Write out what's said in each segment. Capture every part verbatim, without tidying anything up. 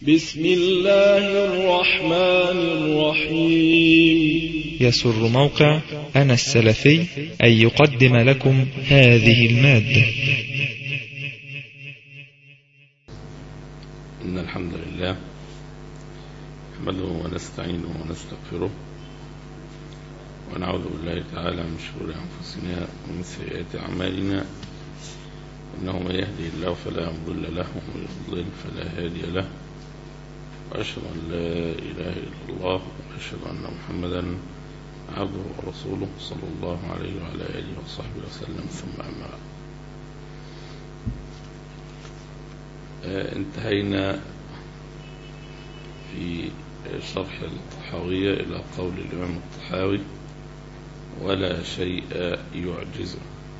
بسم الله الرحمن الرحيم. يسر موقع أنا السلفي أن يقدم لكم هذه المادة. إن الحمد لله نحمده ونستعينه ونستغفره ونعوذ بالله تعالى من شرور أنفسنا ومن سيئات أعمالنا، إنه من يهدي الله فلا مضل له ومن يضلل فلا هادي له، وأشهد أن لا إله إلا الله وأشهد أن محمدا عبده ورسوله صلى الله عليه وعلى آله وصحبه وسلم، ثم أما بعد. انتهينا في شرح الطحاوية إلى قول الإمام الطحاوي: ولا شيء يعجزه.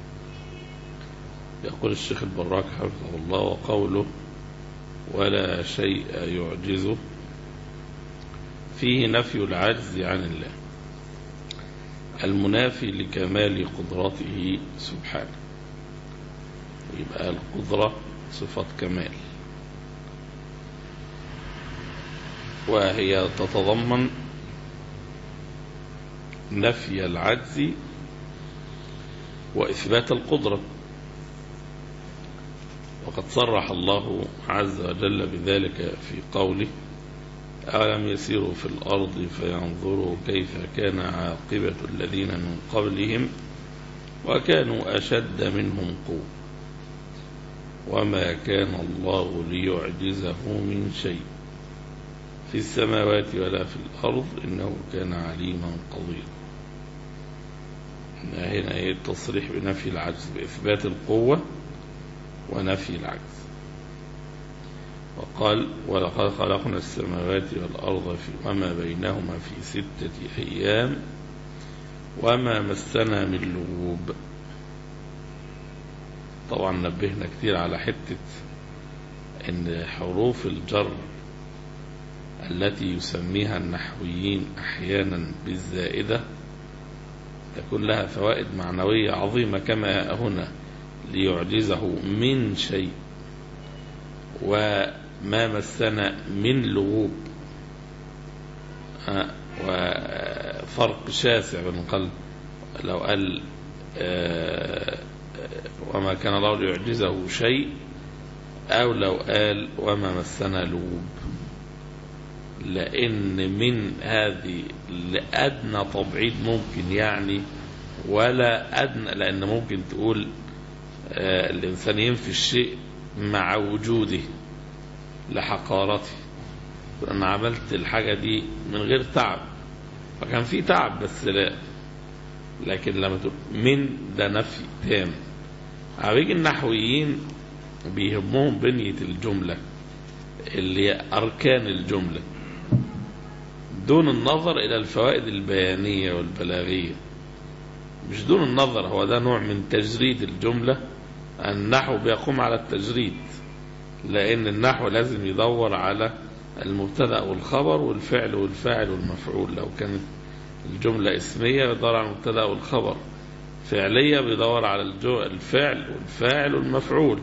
يقول الشيخ البراك حفظه الله: وقوله ولا شيء يعجزه فيه نفي العجز عن الله المنافي لكمال قدرته سبحانه. يبقى القدرة صفة كمال، وهي تتضمن نفي العجز وإثبات القدرة، وقد صرح الله عز وجل بذلك في قوله: أولم يسيروا في الأرض فينظروا كيف كان عاقبة الذين من قبلهم وكانوا أشد منهم قوة وما كان الله ليعجزه من شيء في السماوات ولا في الأرض إنه كان عليما قديرا. هنا هي التصريح بنفي العجز بإثبات القوة ونفي العجز. وقال: ولقد خلقنا السماوات والأرض في وما بينهما في ستة أيام وما مسنا من لغوب. طبعا نبهنا كتير على حتة ان حروف الجر التي يسميها النحويين احيانا بالزائدة تكون لها فوائد معنوية عظيمة، كما هنا ليعجزه من شيء وما مسنا من لغوب، وفرق شاسع بين قال لو قال وما كان الله ليعجزه شيء أو لو قال وما مسنا لغوب، لأن من هذه لأدنى تبعيد ممكن يعني، ولا أدنى، لأن ممكن تقول آه الإنسان ينفي الشيء مع وجوده لحقارته، أنا عملت الحاجة دي من غير تعب، فكان في تعب بس لا، لكن لما تقول من ده نفي تام. عبيج النحويين بيهمهم بنية الجملة اللي هي أركان الجملة دون النظر إلى الفوائد البيانية والبلاغية، مش دون النظر، هو ده نوع من تجريد الجملة. النحو بيقوم على التجريد، لأن النحو لازم يدور على المبتدأ والخبر والفعل والفاعل والمفعول. لو كانت الجملة اسمية بيدور على المبتدأ والخبر، فعلية بيدور على الفعل والفاعل والمفعول،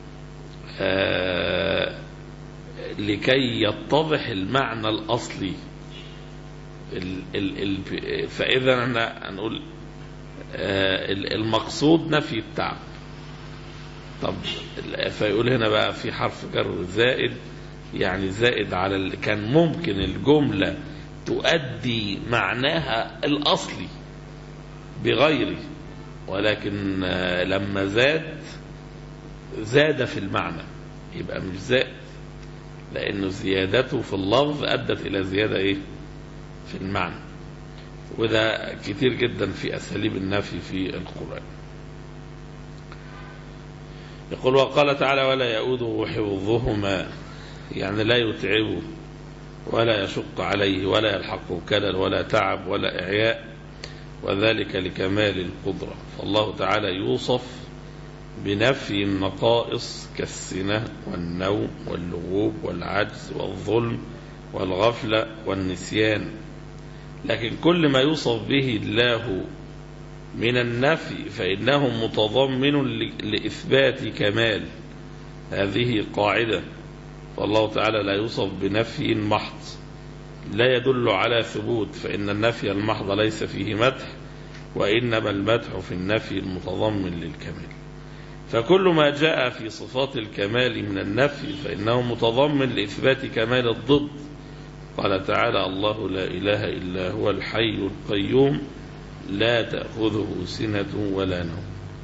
آه لكي يتضح المعنى الأصلي. ال ال ال فإذا احنا هنقول آه المقصود نفي التعب. طب فيقول هنا بقى في حرف جر زائد، يعني زائد على اللي كان ممكن الجملة تؤدي معناها الأصلي بغيره، ولكن لما زاد زاد في المعنى، يبقى مش زائد، لأنه زيادته في اللفظ أدت إلى زيادة إيه في المعنى. وده كتير جدا في أساليب النفي في القرآن. يقول: وقال تعالى: ولا يؤوده حفظهما، يعني لا يتعبه ولا يشق عليه ولا يلحقه كلل ولا تعب ولا إعياء، وذلك لكمال القدرة. فالله تعالى يوصف بنفي النقائص كالسنة والنوم واللغوب والعجز والظلم والغفلة والنسيان، لكن كل ما يوصف به الله من النفي فإنه متضمن لإثبات كمال. هذه قاعدة والله تعالى لا يوصف بنفي محض لا يدل على ثبوت، فإن النفي المحض ليس فيه مدح، وإنما المدح في النفي المتضمن للكمال. فكل ما جاء في صفات الكمال من النفي فإنه متضمن لإثبات كمال الضد. قال تعالى: الله لا إله إلا هو الحي القيوم لا تأخذه سنة ولا نوم.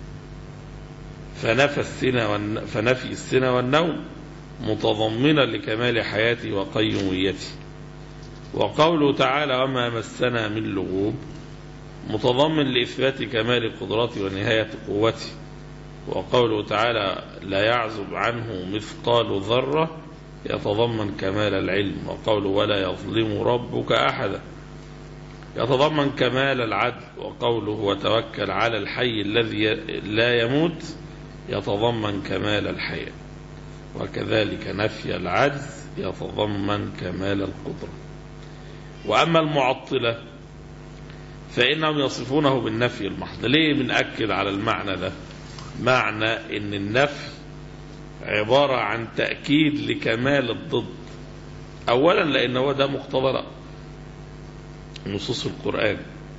فنفى السنة فنفي السنة والنوم متضمنا لكمال حياته وقيوميته. وقوله تعالى: وما مسنا من لغوب متضمن لإثبات كمال قدرته ونهاية قوته. وقوله تعالى: لا يعزب عنه مثقال ذرة يتضمن كمال العلم. وقوله: ولا يظلم ربك أحدا يتضمن كمال العدل. وقوله: وتوكل على الحي الذي لا يموت يتضمن كمال الحياة. وكذلك نفي العجز يتضمن كمال القدرة. وأما المعطلة فإنهم يصفونه بالنفي المحض. ليه بنأكد على المعنى ده؟ معنى إن النفي عبارة عن تأكيد لكمال الضد. أولا لأنه ده مقتضى نصوص القرآن،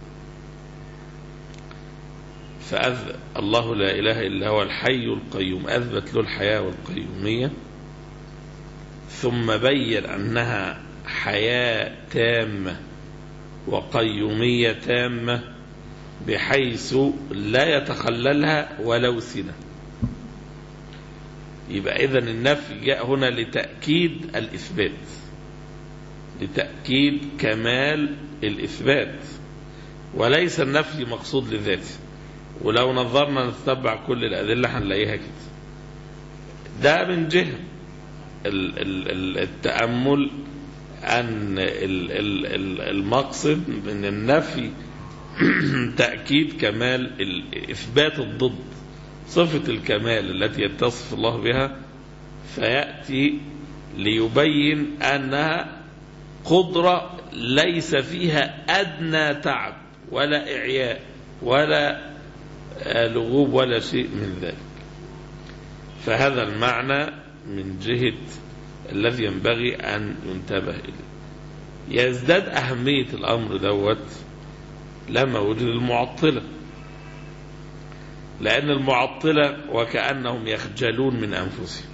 فأثبت الله لا إله إلا هو الحي القيوم، أثبت له الحياة والقيومية، ثم بين أنها حياة تامة وقيومية تامة بحيث لا يتخللها ولو سنة. يبقى إذن النفي جاء هنا لتأكيد الإثبات، لتأكيد كمال الإثبات، وليس النفي مقصود لذاته. ولو نظرنا نتبع كل الأدلة هنلاقيها كده. ده من جهة التأمل أن المقصد من النفي تأكيد كمال إثبات الضد، صفة الكمال التي يتصف الله بها، فيأتي ليبين أنها قدرة ليس فيها أدنى تعب ولا إعياء ولا لغوب ولا شيء من ذلك. فهذا المعنى من جهة الذي ينبغي أن ينتبه إليه. يزداد أهمية الأمر دوت لما وجد المعطلة، لأن المعطلة وكأنهم يخجلون من أنفسهم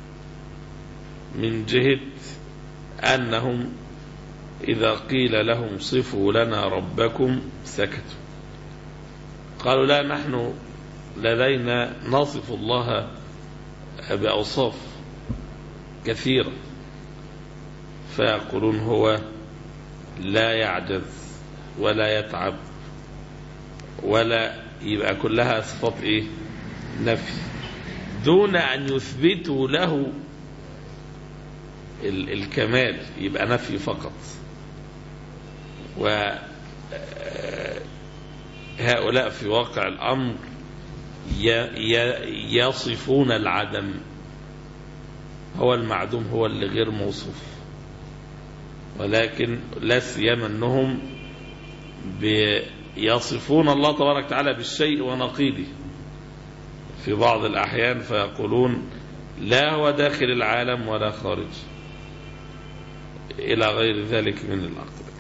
من جهة أنهم إذا قيل لهم صفوا لنا ربكم سكتوا. قالوا: لا، نحن لدينا نصف الله بأوصاف كثيرة. فيقولون: هو لا يعجز ولا يتعب ولا، يبقى كلها صفات إيه؟ نفي، دون أن يثبتوا له الكمال، يبقى نفي فقط. وهؤلاء في واقع الأمر يصفون العدم، هو المعدوم هو اللي غير موصوف، ولكن لا سيما أنهم يصفون الله تبارك وتعالى بالشيء ونقيضه في بعض الأحيان، فيقولون: لا هو داخل العالم ولا خارج، إلى غير ذلك من الأقوال.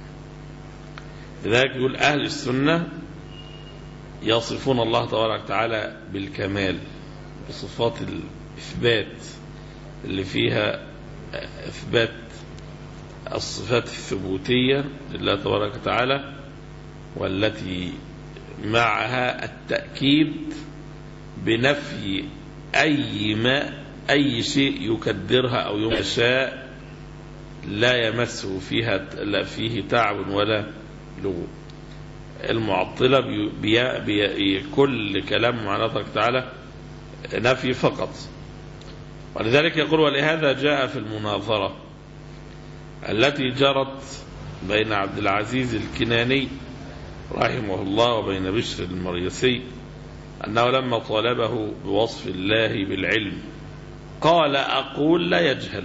لذلك يقول أهل السنة يصفون الله تبارك وتعالى بالكمال، بصفات الإثبات اللي فيها إثبات الصفات الثبوتية لله تبارك وتعالى، والتي معها التأكيد بنفي أي ما أي شيء يكدرها أو يشاء لا يمسه فيها لا فيه تعب ولا لغو. المعطلة بي بي كل كلام مع الله تعالى نفي فقط. ولذلك يقول: ولهذا جاء في المناظرة التي جرت بين عبد العزيز الكناني رحمه الله وبين بشر المريسي أنه لما طالبه بوصف الله بالعلم قال: أقول لا يجهل.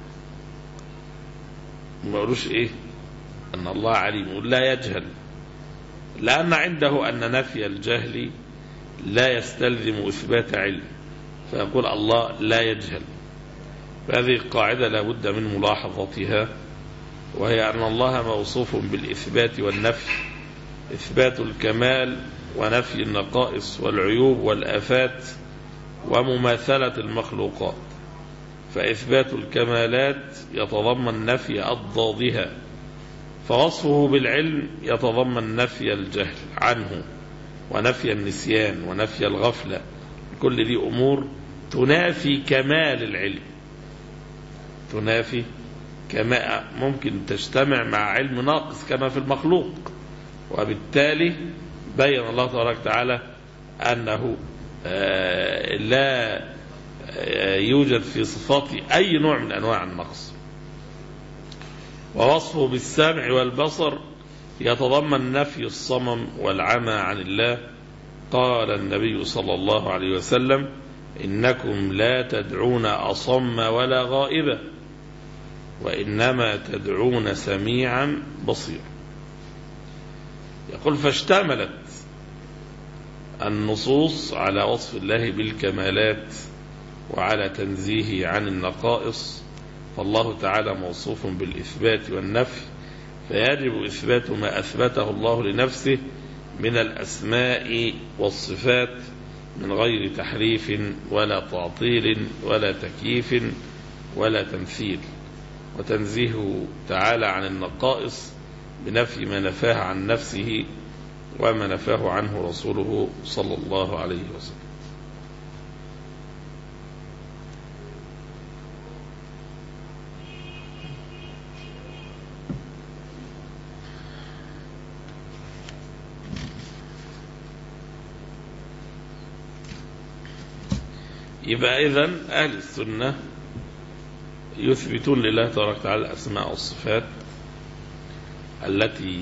ما قالوش إيه؟ أن الله عليم، لا يجهل، لأن عنده أن نفي الجهل لا يستلزم إثبات علم، فيقول الله لا يجهل. هذه قاعدة لا بد من ملاحظتها، وهي أن الله موصوف بالإثبات والنفي، إثبات الكمال ونفي النقائص والعيوب والآفات ومماثلة المخلوقات. فإثبات الكمالات يتضمن نفي أضدادها، فوصفه بالعلم يتضمن نفي الجهل عنه ونفي النسيان ونفي الغفلة. كل دي أمور تنافي كمال العلم، تنافي كما ممكن تجتمع مع علم ناقص كما في المخلوق. وبالتالي بين الله تبارك وتعالى أنه لا يوجد في صفاته أي نوع من أنواع النقص. ووصفه بالسمع والبصر يتضمن نفي الصمم والعمى عن الله. قال النبي صلى الله عليه وسلم: إنكم لا تدعون أصم ولا غائبا، وإنما تدعون سميعا بصيرا. يقول: فاشتملت النصوص على وصف الله بالكمالات وعلى تنزيهه عن النقائص، فالله تعالى موصوف بالإثبات والنفي، فيجب إثبات ما أثبته الله لنفسه من الأسماء والصفات من غير تحريف ولا تعطيل ولا تكييف ولا تمثيل، وتنزيهه تعالى عن النقائص بنفي ما نفاه عن نفسه وما نفاه عنه رسوله صلى الله عليه وسلم. يبقى إذن أهل السنة يثبتون لله تبارك وتعالى الأسماء والصفات التي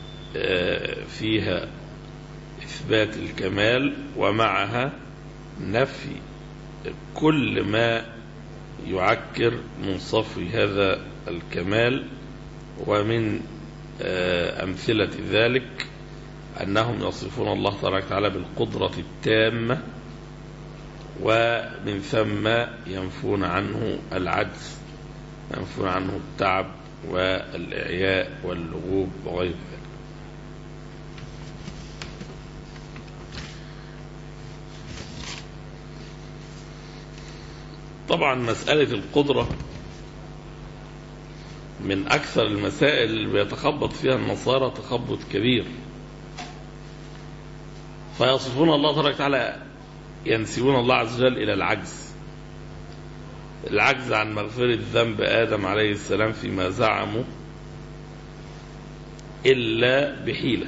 فيها إثبات الكمال ومعها نفي كل ما يعكر من صفو هذا الكمال. ومن أمثلة ذلك أنهم يصفون الله تبارك وتعالى بالقدرة التامة، ومن ثم ينفون عنه العجز، ينفون عنه التعب والإعياء واللغوب وغير ذلك. طبعا مسألة القدرة من أكثر المسائل اللي بيتخبط فيها النصارى تخبط كبير، فيصفون الله تبارك وتعالى، ينسبون الله عز وجل إلى العجز، العجز عن مغفرة ذنب آدم عليه السلام فيما زعموا إلا بحيلة،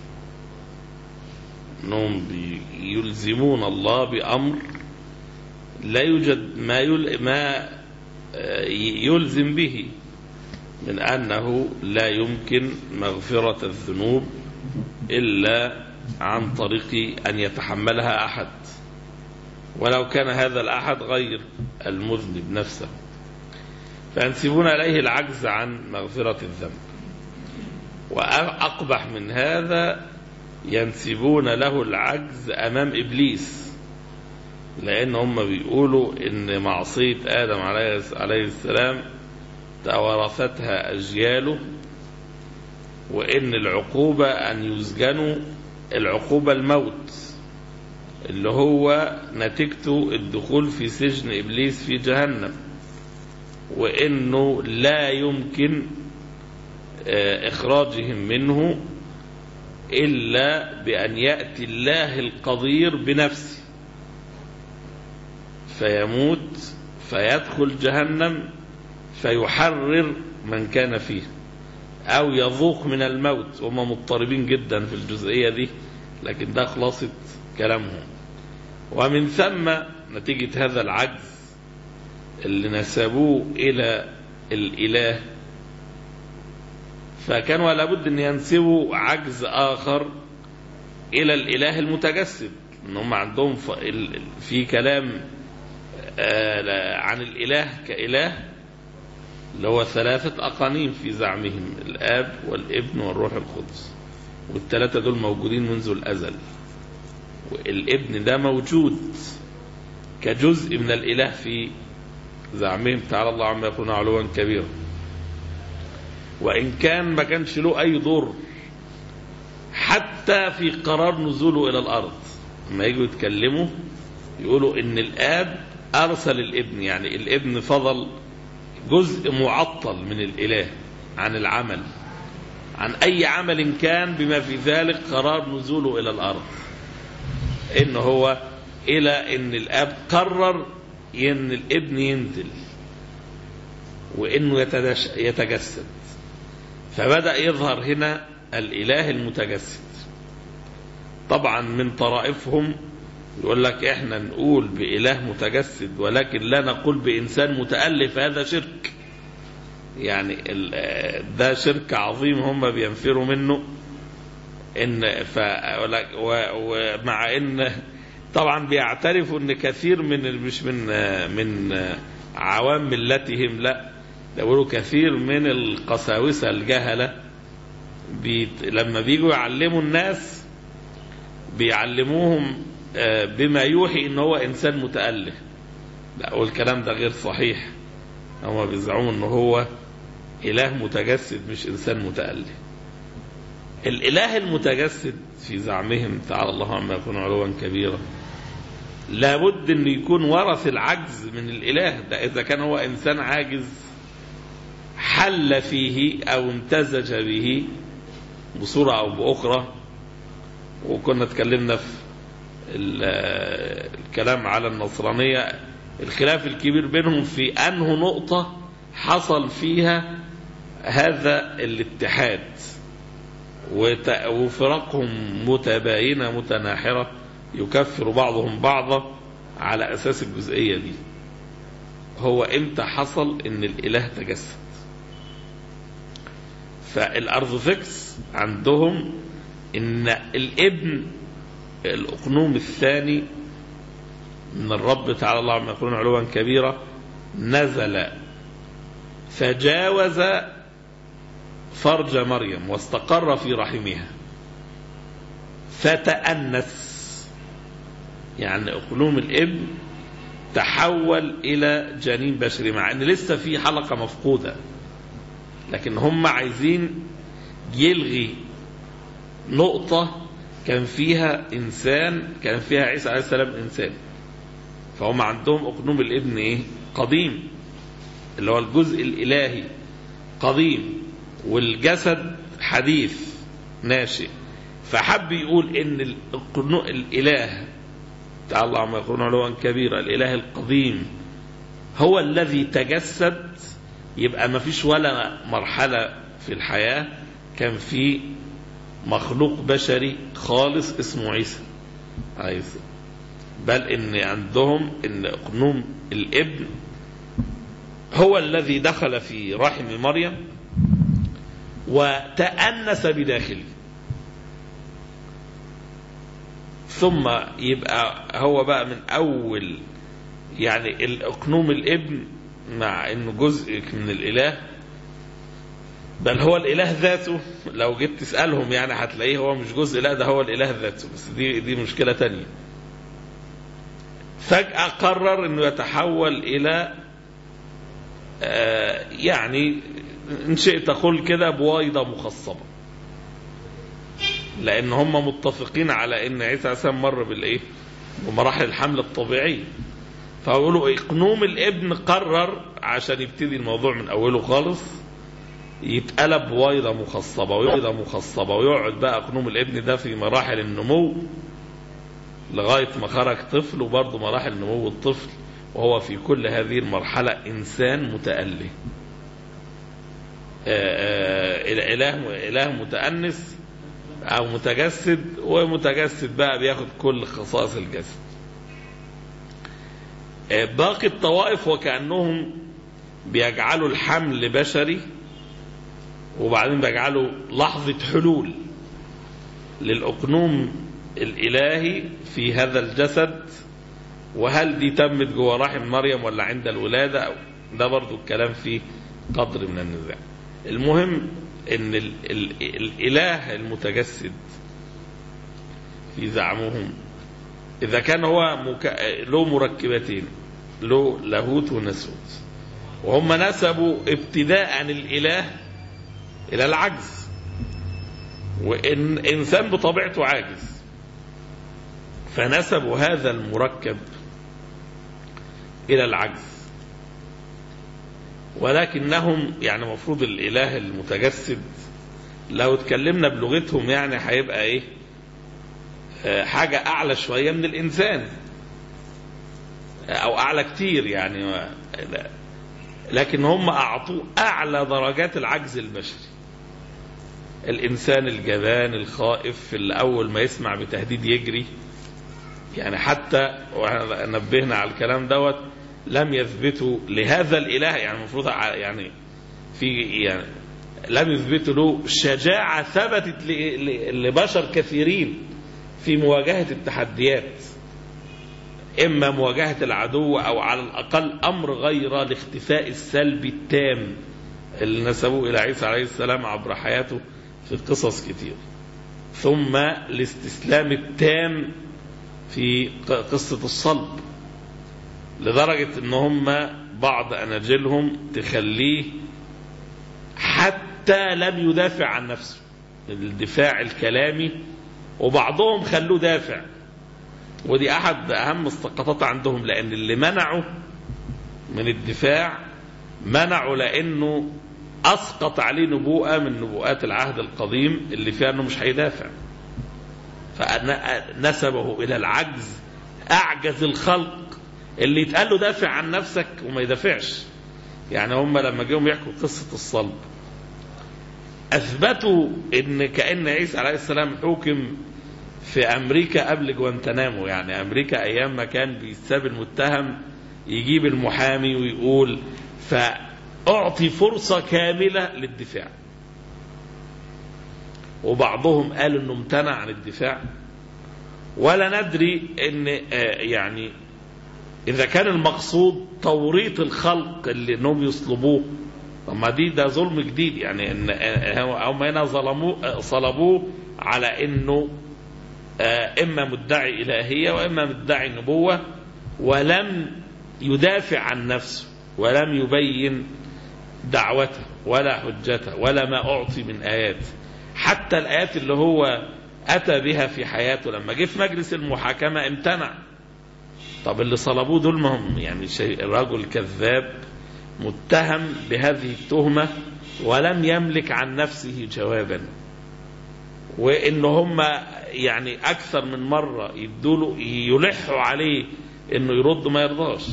أنهم يلزمون الله بأمر لا يوجد ما ما يلزم به، من أنه لا يمكن مغفرة الذنوب إلا عن طريق أن يتحملها أحد، ولو كان هذا الأحد غير المذنب نفسه، فينسبون إليه العجز عن مغفرة الذنب. وأقبح من هذا ينسبون له العجز أمام إبليس، لأن هم بيقولوا إن معصية آدم عليه السلام تورثتها أجياله، وإن العقوبة أن يسجنوا، العقوبة الموت اللي هو نتيجته الدخول في سجن إبليس في جهنم، وإنه لا يمكن إخراجهم منه إلا بأن يأتي الله القدير بنفسه فيموت فيدخل جهنم فيحرر من كان فيه، أو يذوق من الموت. هم مضطربين جدا في الجزئية دي، لكن ده خلاصة كلامهم. ومن ثم نتيجة هذا العجز اللي نسبوه إلى الإله، فكانوا لابد أن ينسبوا عجز آخر إلى الإله المتجسد، أنهم عندهم في كلام عن الإله كإله اللي هو ثلاثة أقانيم في زعمهم، الآب والابن والروح القدس، والثلاثة دول موجودين منذ الأزل، والابن ده موجود كجزء من الإله في زعمهم تعالى الله عما يقولون علوا كبيرا، وإن كان ما كانش له أي ضر حتى في قرار نزوله إلى الأرض. لما يجوا يتكلموا يقولوا إن الآب أرسل الابن، يعني الابن فضل جزء معطل من الإله عن العمل، عن أي عمل كان، بما في ذلك قرار نزوله إلى الأرض، إن هو إلى إن الآب قرر إن الابن ينزل وإنه يتجسد، فبدأ يظهر هنا الإله المتجسد. طبعا من طرائفهم يقول لك إحنا نقول بإله متجسد ولكن لا نقول بإنسان متألف، هذا شرك، يعني ده شرك عظيم هم بينفروا منه. إن ف ومع إن طبعا بيعترفوا إن كثير من مش من من عوام ملتهم، لا يقولوا كثير من القساوسة الجهلة بيت لما بيجوا يعلموا الناس بيعلموهم بما يوحي إن هو إنسان متأله. لا، والكلام ده غير صحيح، هم بيزعموا إن هو إله متجسد مش إنسان متأله. الإله المتجسد في زعمهم تعالى الله عما يقولون علوا كبيرا لابد أن يكون ورث العجز من الإله ده. إذا كان هو إنسان عاجز حل فيه أو امتزج به بصورة أو بأخرى. وكنا تكلمنا في الكلام على النصرانية الخلاف الكبير بينهم في أنه نقطة حصل فيها هذا الاتحاد، وفرقهم متباينة متناحرة يكفر بعضهم بعضا على أساس الجزئية دي. هو إمتى حصل إن الإله تجسد؟ فالأرثوذكس عندهم إن الابن الأقنوم الثاني من الرب تعالى الله عما يقولون علوا كبيرا نزل فجاوز فرج مريم واستقر في رحمها فتأنس، يعني أقنوم الابن تحول إلى جنين بشري، مع أن لسه في حلقة مفقودة، لكن هم عايزين يلغي نقطة كان فيها إنسان، كان فيها عيسى عليه السلام إنسان. فهم عندهم أقنوم الابن إيه؟ قديم، اللي هو الجزء الإلهي قديم، والجسد حديث ناشئ. فحب يقول إن الإله تعالى الله عما يقولون علوا كبيرا الإله القديم هو الذي تجسد، يبقى ما فيش ولا مرحلة في الحياة كان في مخلوق بشري خالص اسمه عيسى عيسى بل إن عندهم إن أقنوم الابن هو الذي دخل في رحم مريم وتأنس بداخله، ثم يبقى هو بقى من أول يعني الأقنوم الابن مع إنه جزء من الإله، بل هو الإله ذاته. لو جيت تسألهم يعني هتلاقيه هو مش جزء، لا ده هو الإله ذاته، بس دي دي مشكلة تانية. فجأة قرر إنه يتحول إلى آه يعني إن شئت تقول كده بويضة مخصبة، لأن هم متفقين على إن عيسى عليه مر بالإيه؟ بمراحل الحمل الطبيعي. فأقولوا إقنوم الابن قرر عشان يبتدي الموضوع من أوله خالص يتقلب بويضة مخصبة ويويضة مخصبة، ويقعد بقى أقنوم الابن ده في مراحل النمو لغاية ما خرج طفل، وبرضه مراحل نمو الطفل وهو في كل هذه المرحلة إنسان متأله، الإله إله متأنس أو متجسد، ومتجسد بقى بياخد كل خصائص الجسد. باقي الطوائف وكأنهم بيجعلوا الحمل بشري، وبعدين بيجعلوا لحظة حلول للأقنوم الإلهي في هذا الجسد، وهل دي تمت جوه رحم مريم ولا عند الولادة، أو ده برضو الكلام فيه قدر من النزاع. المهم ان ال ال الإله المتجسد في زعمهم إذا كان هو مك... له مركبتين، له لاهوت وناسوت، وهم نسبوا ابتداء الإله إلى العجز، وإن إنسان بطبيعته عاجز، فنسبوا هذا المركب إلى العجز. ولكنهم يعني مفروض الإله المتجسد لو اتكلمنا بلغتهم يعني هيبقى إيه، حاجة أعلى شوية من الإنسان أو أعلى كتير يعني، لكن هم أعطوا أعلى درجات العجز البشري. الإنسان الجبان الخائف اللي أول ما يسمع بتهديد يجري، يعني حتى نبهنا على الكلام دوت لم يثبتوا لهذا الإله، يعني المفروض يعني في يعني لم يثبتوا له شجاعة ثبتت لبشر كثيرين في مواجهة التحديات، إما مواجهة العدو أو على الأقل أمر غير الاختفاء السلبي التام اللي نسبوه إلى عيسى عليه السلام عبر حياته في قصص كتير، ثم الاستسلام التام في قصة الصلب، لدرجة ان هم بعض اناجيلهم تخليه حتى لم يدافع عن نفسه، الدفاع الكلامي، وبعضهم خلوه دافع، ودي احد اهم السقطات عندهم، لان اللي منعوا من الدفاع منعوا لانه اسقط عليه نبوءة من نبوءات العهد القديم اللي فيها انه مش هيدافع، فنسبه الى العجز، اعجز الخلق اللي يتقال له دافع عن نفسك وما يدافعش. يعني هم لما جيهم يحكوا قصة الصلب اثبتوا ان كأن عيسى عليه السلام حكم في امريكا قبل جوانتنامو، يعني امريكا ايام ما كان بيساب المتهم يجيب المحامي ويقول فاعطي فرصة كاملة للدفاع، وبعضهم قال انه امتنع عن الدفاع، ولا ندري ان يعني إذا كان المقصود توريط الخلق اللي انهم يصلبوه، طب ما دي ده ظلم جديد، يعني ان هم هنا ظلموه صلبوه على انه اما مدعي الهيه واما مدعي نبوه، ولم يدافع عن نفسه ولم يبين دعوته ولا حجته ولا ما اعطي من ايات، حتى الايات اللي هو اتى بها في حياته لما جه في مجلس المحاكمه امتنع. طب اللي صلبوه دول ما هم يعني رجل كذاب متهم بهذه التهمة ولم يملك عن نفسه جوابا، وإن هم يعني أكثر من مرة يدوله يلحوا عليه إنه يرد ما يرضاش،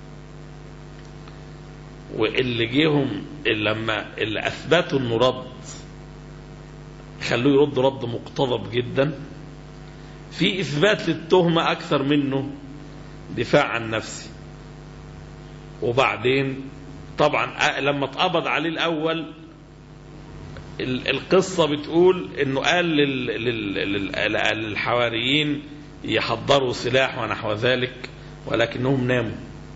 واللي جيهم لما اللي أثبتوا إنه رد خلوه يرد رد مقتضب جدا في إثبات للتهمة أكثر منه دفاع عن نفسي. وبعدين طبعا لما اتقبض عليه الأول القصة بتقول انه قال للحواريين يحضروا سلاح ونحو ذلك، ولكنهم ناموا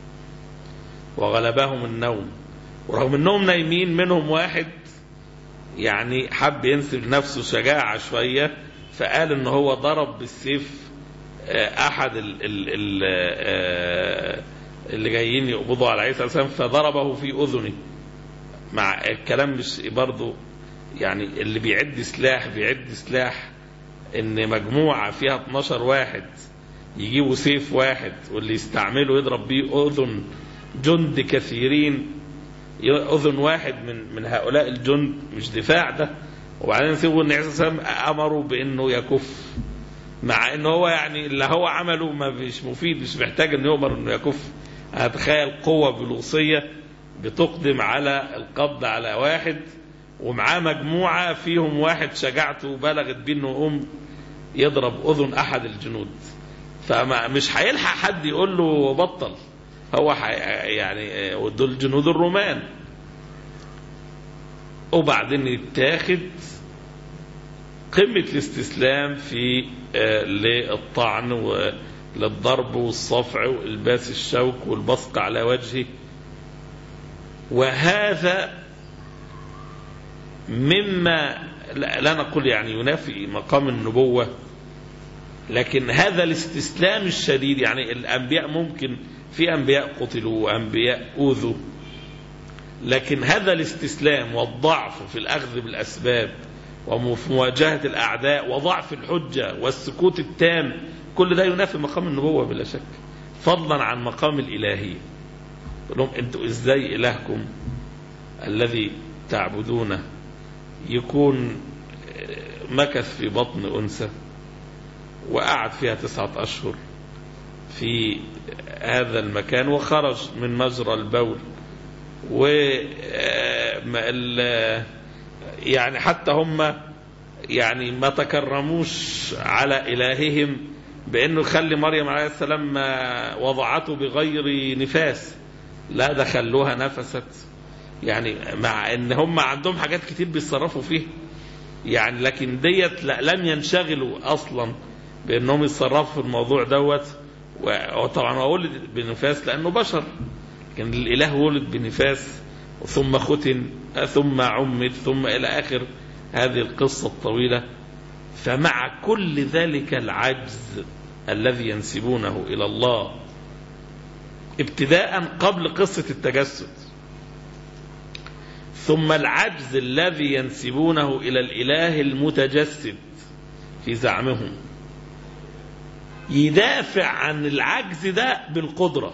وغلبهم النوم، ورغم انهم نايمين منهم واحد يعني حب ينسب نفسه شجاعة شوية، فقال ان هو ضرب بالسيف احد اللي جايين يقبضوا على عيسى عليه السلام فضربه في اذنه. مع الكلام مش برضو يعني اللي بيعد سلاح بيعد سلاح ان مجموعة فيها اتناشر واحد يجيبوا سيف واحد واللي يستعمله يضرب بيه اذن جند كثيرين، اذن واحد من من هؤلاء الجند مش دفاع ده. وبعدين سيبوا ان عيسى عليه السلام امروا بانه يكف، مع انه هو يعني اللي هو عمله ما مش مفيد، مش محتاج انه يؤمر انه يكف. هتخيل قوة بلوصية بتقدم على القبض على واحد ومعاه مجموعة فيهم واحد شجاعته بلغت بيه انه يقوم يضرب اذن احد الجنود، فمش هيلحق حد يقول له بطل، هو يعني ودول جنود الرومان. وبعدين يتاخد قمة الاستسلام في للطعن وللضرب والصفع والباس الشوك والبصق على وجهه. وهذا مما لا نقول يعني ينافي مقام النبوة، لكن هذا الاستسلام الشديد، يعني الأنبياء ممكن في أنبياء قتلوا وأنبياء أوذوا، لكن هذا الاستسلام والضعف في الأخذ بالأسباب وفي مواجهة الأعداء وضعف الحجة والسكوت التام، كل ده ينافي مقام النبوة بلا شك، فضلا عن مقام الإلهية. يقول لهم أنتوا إزاي إلهكم الذي تعبدونه يكون مكث في بطن أنثى وقعد فيها تسعة أشهر في هذا المكان وخرج من مجرى البول، و يعني حتى هم يعني ما تكرموش على إلههم بأنه يخلي مريم عليه السلام وضعته بغير نفاس، لا ده خلوها نفست، يعني مع ان هم عندهم حاجات كتير بيتصرفوا فيها يعني، لكن ديت لم ينشغلوا اصلا بانهم يتصرفوا في الموضوع دوت. وطبعا ولد بنفاس لانه بشر، لكن الاله ولد بنفاس ثم ختن ثم عمد ثم الى اخر هذه القصه الطويله. فمع كل ذلك العجز الذي ينسبونه الى الله ابتداء قبل قصه التجسد، ثم العجز الذي ينسبونه إلى الإله المتجسد في زعمهم، يدافع عن العجز ده بالقدرة.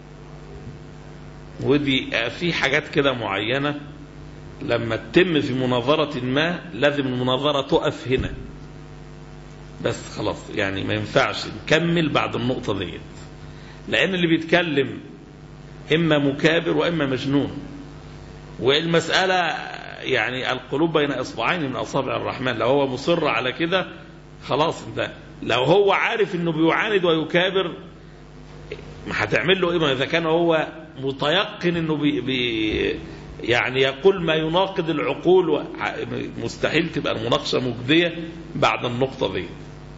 ودي في حاجات كده معينة لما تتم في مناظرة ما لازم المناظرة تقف هنا بس خلاص، يعني ما ينفعش نكمل بعد النقطة ديت، لأن اللي بيتكلم إما مكابر وإما مجنون، والمسألة يعني القلوب بين إصبعين من أصابع الرحمن. لو هو مصر على كده خلاص، انت لو هو عارف انه بيعاند ويكابر ما هتعمل له ايه؟ إذا كان هو متيقن انه بي بي يعني يقول ما يناقض العقول، مستحيل تبقى المناقشة مجدية بعد النقطة دي.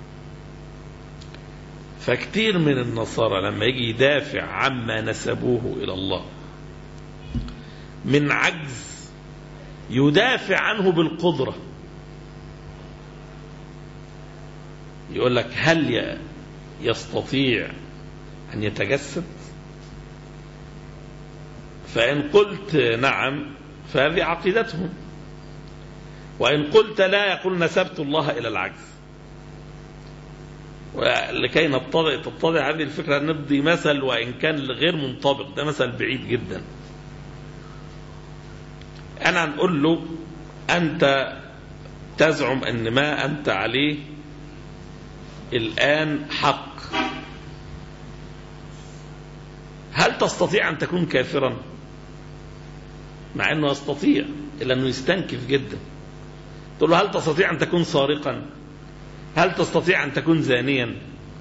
فكتير من النصارى لما يجي يدافع عما نسبوه إلى الله من عجز يدافع عنه بالقدرة، يقول لك هل يستطيع أن يتجسد؟ فإن قلت نعم فهذه عقيدتهم، وإن قلت لا يقول نسبت الله إلى العجز. ولكي نتضع تتضع هذه الفكرة نبدي مثل وإن كان غير منطبق، ده مثل بعيد جدا. أنا نقول له أنت تزعم أن ما أنت عليه الآن حق، هل تستطيع أن تكون كافرا؟ مع أنه يستطيع إلا أنه يستنكف جدا. تقول له هل تستطيع أن تكون سارقا؟ هل تستطيع أن تكون زانيا؟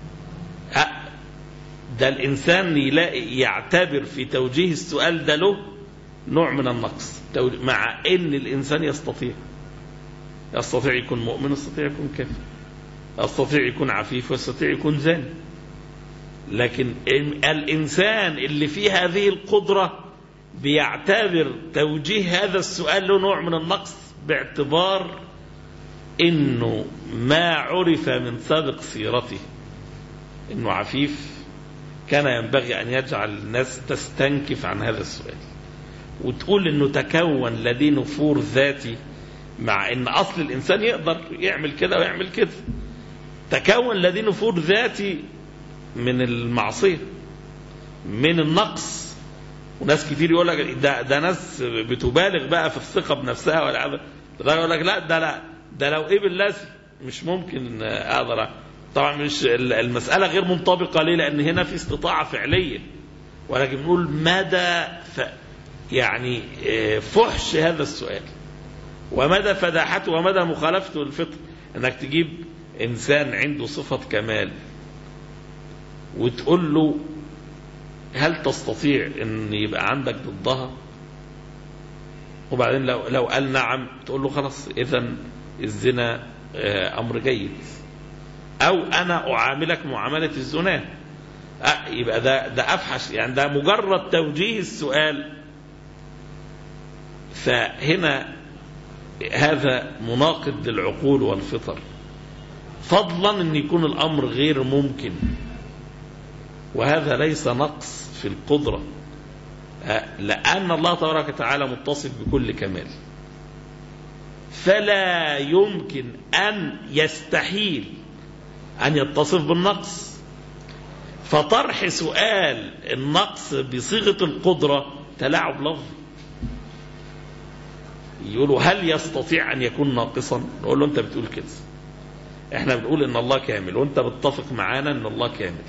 ده الإنسان يلاقي يعتبر في توجيه السؤال ده له نوع من النقص، مع أن الإنسان يستطيع يستطيع يكون مؤمن، يستطيع يكون كافر، يستطيع يكون عفيف، ويستطيع يكون زاني. لكن الإنسان اللي فيه هذه القدرة بيعتبر توجيه هذا السؤال له نوع من النقص، باعتبار إنه ما عرف من سابق سيرته إنه عفيف، كان ينبغي أن يجعل الناس تستنكف عن هذا السؤال وتقول إنه تكون لديه نفور ذاتي، مع إن أصل الإنسان يقدر يعمل كده ويعمل كده. تكون لديه نفور ذاتي من المعصية، من النقص. وناس كتير يقول لك ده, ده ناس بتبالغ بقى في الثقة بنفسها ولا ده يقول لك لا ده لا ده لو إيه بالله مش ممكن أقدر. طبعا مش المسألة غير منطبقة ليه؟ لأن هنا في استطاعة فعلية، ولكن بنقول مدى ف يعني فحش هذا السؤال ومدى فداحته ومدى مخالفته للفطر. انك تجيب انسان عنده صفة كمال وتقول له هل تستطيع ان يبقى عندك ضدها؟ وبعدين لو لو قال نعم تقول له خلاص اذا الزنا امر جيد، او انا اعاملك معاملة الزنا. يبقى ده ده افحش، يعني ده مجرد توجيه السؤال. فهنا هذا مناقض للعقول والفطر، فضلا ان يكون الامر غير ممكن. وهذا ليس نقص في القدرة، لأن الله تبارك وتعالى متصف بكل كمال، فلا يمكن أن يستحيل أن يتصف بالنقص. فطرح سؤال النقص بصيغة القدرة تلاعب لفظي. يقولوا هل يستطيع أن يكون ناقصا؟ نقول له أنت بتقول كده، احنا بنقول ان الله كامل وانت بتتفق معانا ان الله كامل،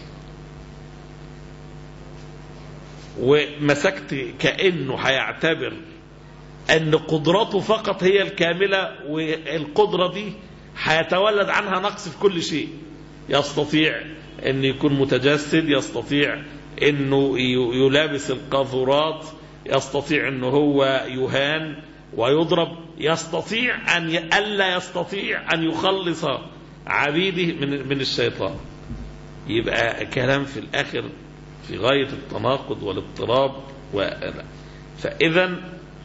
ومسكت كأنه هيعتبر ان قدرته فقط هي الكاملة، والقدرة دي هيتولد عنها نقص في كل شيء. يستطيع ان يكون متجسد، يستطيع انه يلابس القاذورات، يستطيع انه هو يهان ويضرب، يستطيع ان الا يستطيع ان يخلص عبيده من من الشيطان. يبقى كلام في الآخر في غاية التناقض والاضطراب. فإذا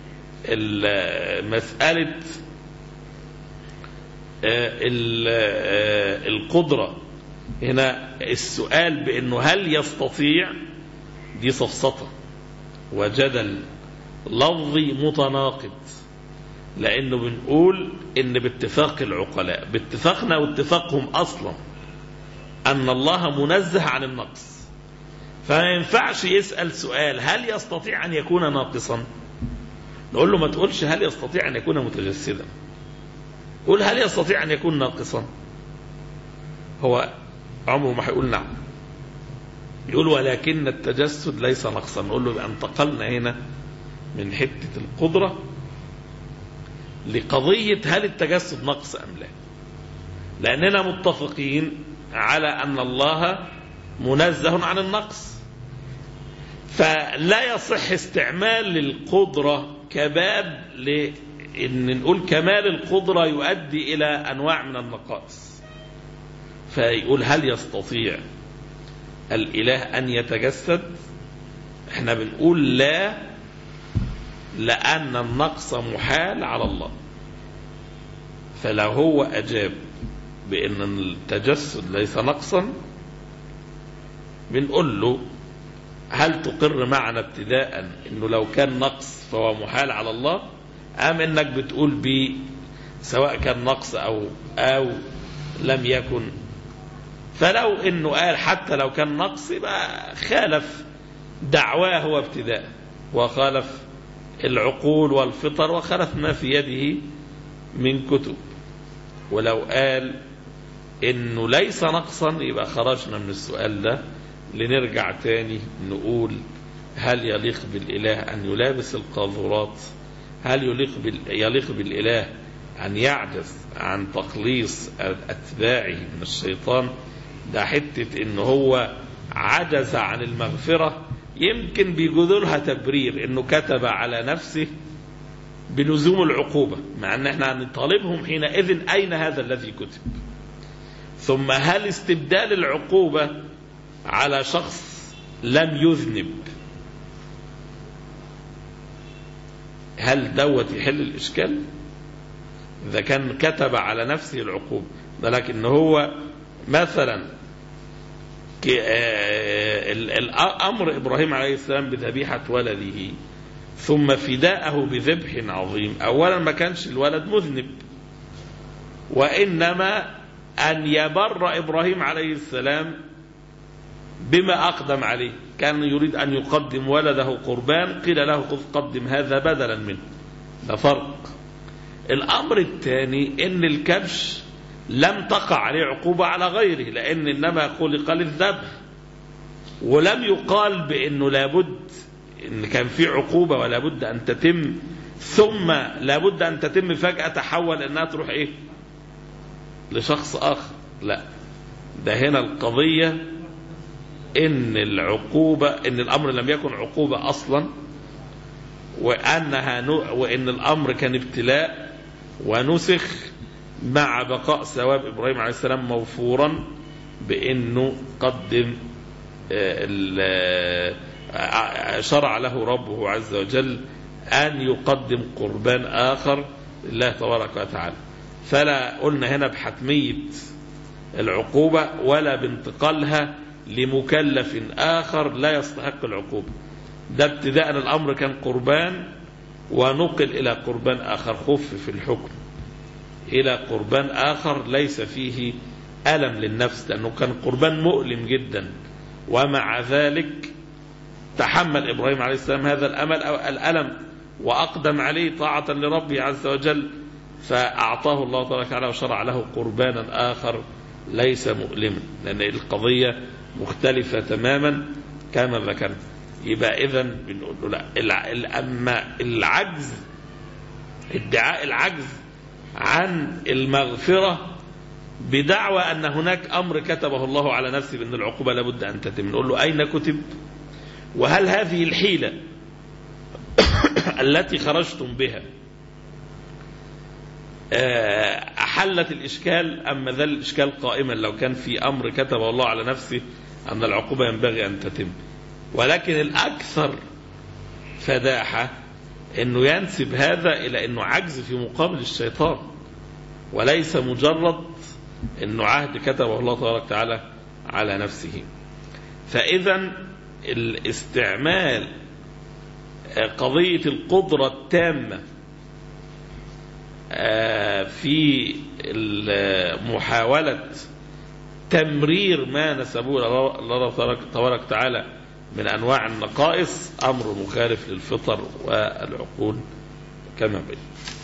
مسألة القدرة هنا، السؤال بأنه هل يستطيع، دي سفسطة وجدل لفظي متناقض، لأنه بنقول إن باتفاق العقلاء، باتفاقنا واتفاقهم أصلا، أن الله منزه عن النقص، فما ينفعش يسأل سؤال هل يستطيع أن يكون ناقصا. نقول له ما تقولش هل يستطيع أن يكون متجسدا، قول هل يستطيع أن يكون ناقصا. هو عمره ما هيقول نعم، يقول ولكن التجسد ليس نقصا. نقول له انتقلنا هنا من حتة القدرة لقضية هل التجسد نقص أم لا، لأننا متفقين على أن الله منزه عن النقص، فلا يصح استعمال القدرة كباب لأن نقول كمال القدرة يؤدي إلى أنواع من النقائص. فيقول هل يستطيع الإله أن يتجسد؟ احنا بنقول لا، لأن النقص محال على الله. فلو هو أجاب بأن التجسد ليس نقصا، بنقول له هل تقر معنا ابتداء أنه لو كان نقص فهو محال على الله، أم أنك بتقول بي سواء كان نقص أو, أو لم يكن؟ فلو أنه قال حتى لو كان نقص يبقى خالف دعواه هو ابتداء، وخالف العقول والفطر، وخالف ما في يده من كتب. ولو قال انه ليس نقصا يبقى خرجنا من السؤال ده، لنرجع تاني نقول هل يليق بالإله أن يلابس القاذورات؟ هل يليق, بال... يليق بالإله أن يعجز عن تخليص أتباعه من الشيطان؟ ده حتة إنه هو عجز عن المغفرة، يمكن بيجدولها تبرير إنه كتب على نفسه بلزوم العقوبة، مع أن احنا نطالبهم حينئذ أين هذا الذي كتب؟ ثم هل استبدال العقوبة على شخص لم يذنب، هل دوت يحل الإشكال؟ إذا كان كتب على نفسه العقوبة، لكن هو مثلا الأمر إبراهيم عليه السلام بذبيحة ولده ثم فداءه بذبح عظيم، أولا ما كانش الولد مذنب، وإنما أن يبر إبراهيم عليه السلام بما أقدم عليه، كان يريد أن يقدم ولده قربان، قيل له خذ قدم هذا بدلا منه، ده فرق. الأمر الثاني إن الكبش لم تقع عليه عقوبة على غيره، لأن إنما خلق للذبح، ولم يقال بأنه لابد إن كان في عقوبة ولا بد أن تتم ثم لابد أن تتم فجأة تحول إنها تروح إيه لشخص آخر. لا، ده هنا القضية إن العقوبة إن الأمر لم يكن عقوبة أصلا، وأنها وإن الأمر كان ابتلاء ونسخ مع بقاء ثواب إبراهيم عليه السلام موفورا بأنه قدم شرع له ربه عز وجل أن يقدم قربان آخر لله تبارك وتعالى. فلا قلنا هنا بحتمية العقوبة ولا بانتقالها لمكلف آخر لا يستحق العقوبة. ده ابتداء الأمر كان قربان، ونقل إلى قربان آخر، خفف الحكم إلى قربان آخر ليس فيه ألم للنفس، لأنه كان قربان مؤلم جدا، ومع ذلك تحمل إبراهيم عليه السلام هذا الأمل أو الألم وأقدم عليه طاعة لربه عز وجل، فأعطاه الله تبارك وتعالى وشرع له قربانا آخر ليس مؤلما، لأن القضية مختلفة تماما كما ذكرنا. يبقى إذن بنقول له لا، أما العجز، ادعاء العجز عن المغفرة بدعوى أن هناك أمر كتبه الله على نفسه بأن العقوبة لابد أن تتم، نقول له أين كتب؟ وهل هذه الحيلة التي خرجتم بها أحلت الإشكال أم ذا الإشكال قائما لو كان في أمر كتبه الله على نفسه أن العقوبة ينبغي أن تتم؟ ولكن الأكثر فداحة أنه ينسب هذا إلى أنه عجز في مقابل الشيطان، وليس مجرد أنه عهد كتبه الله تبارك وتعالى على نفسه. فإذا الاستعمال قضية القدرة التامة في محاولة تمرير ما نسبوه الله تبارك وتعالى من أنواع النقائص أمر مخالف للفطر والعقول كما بين.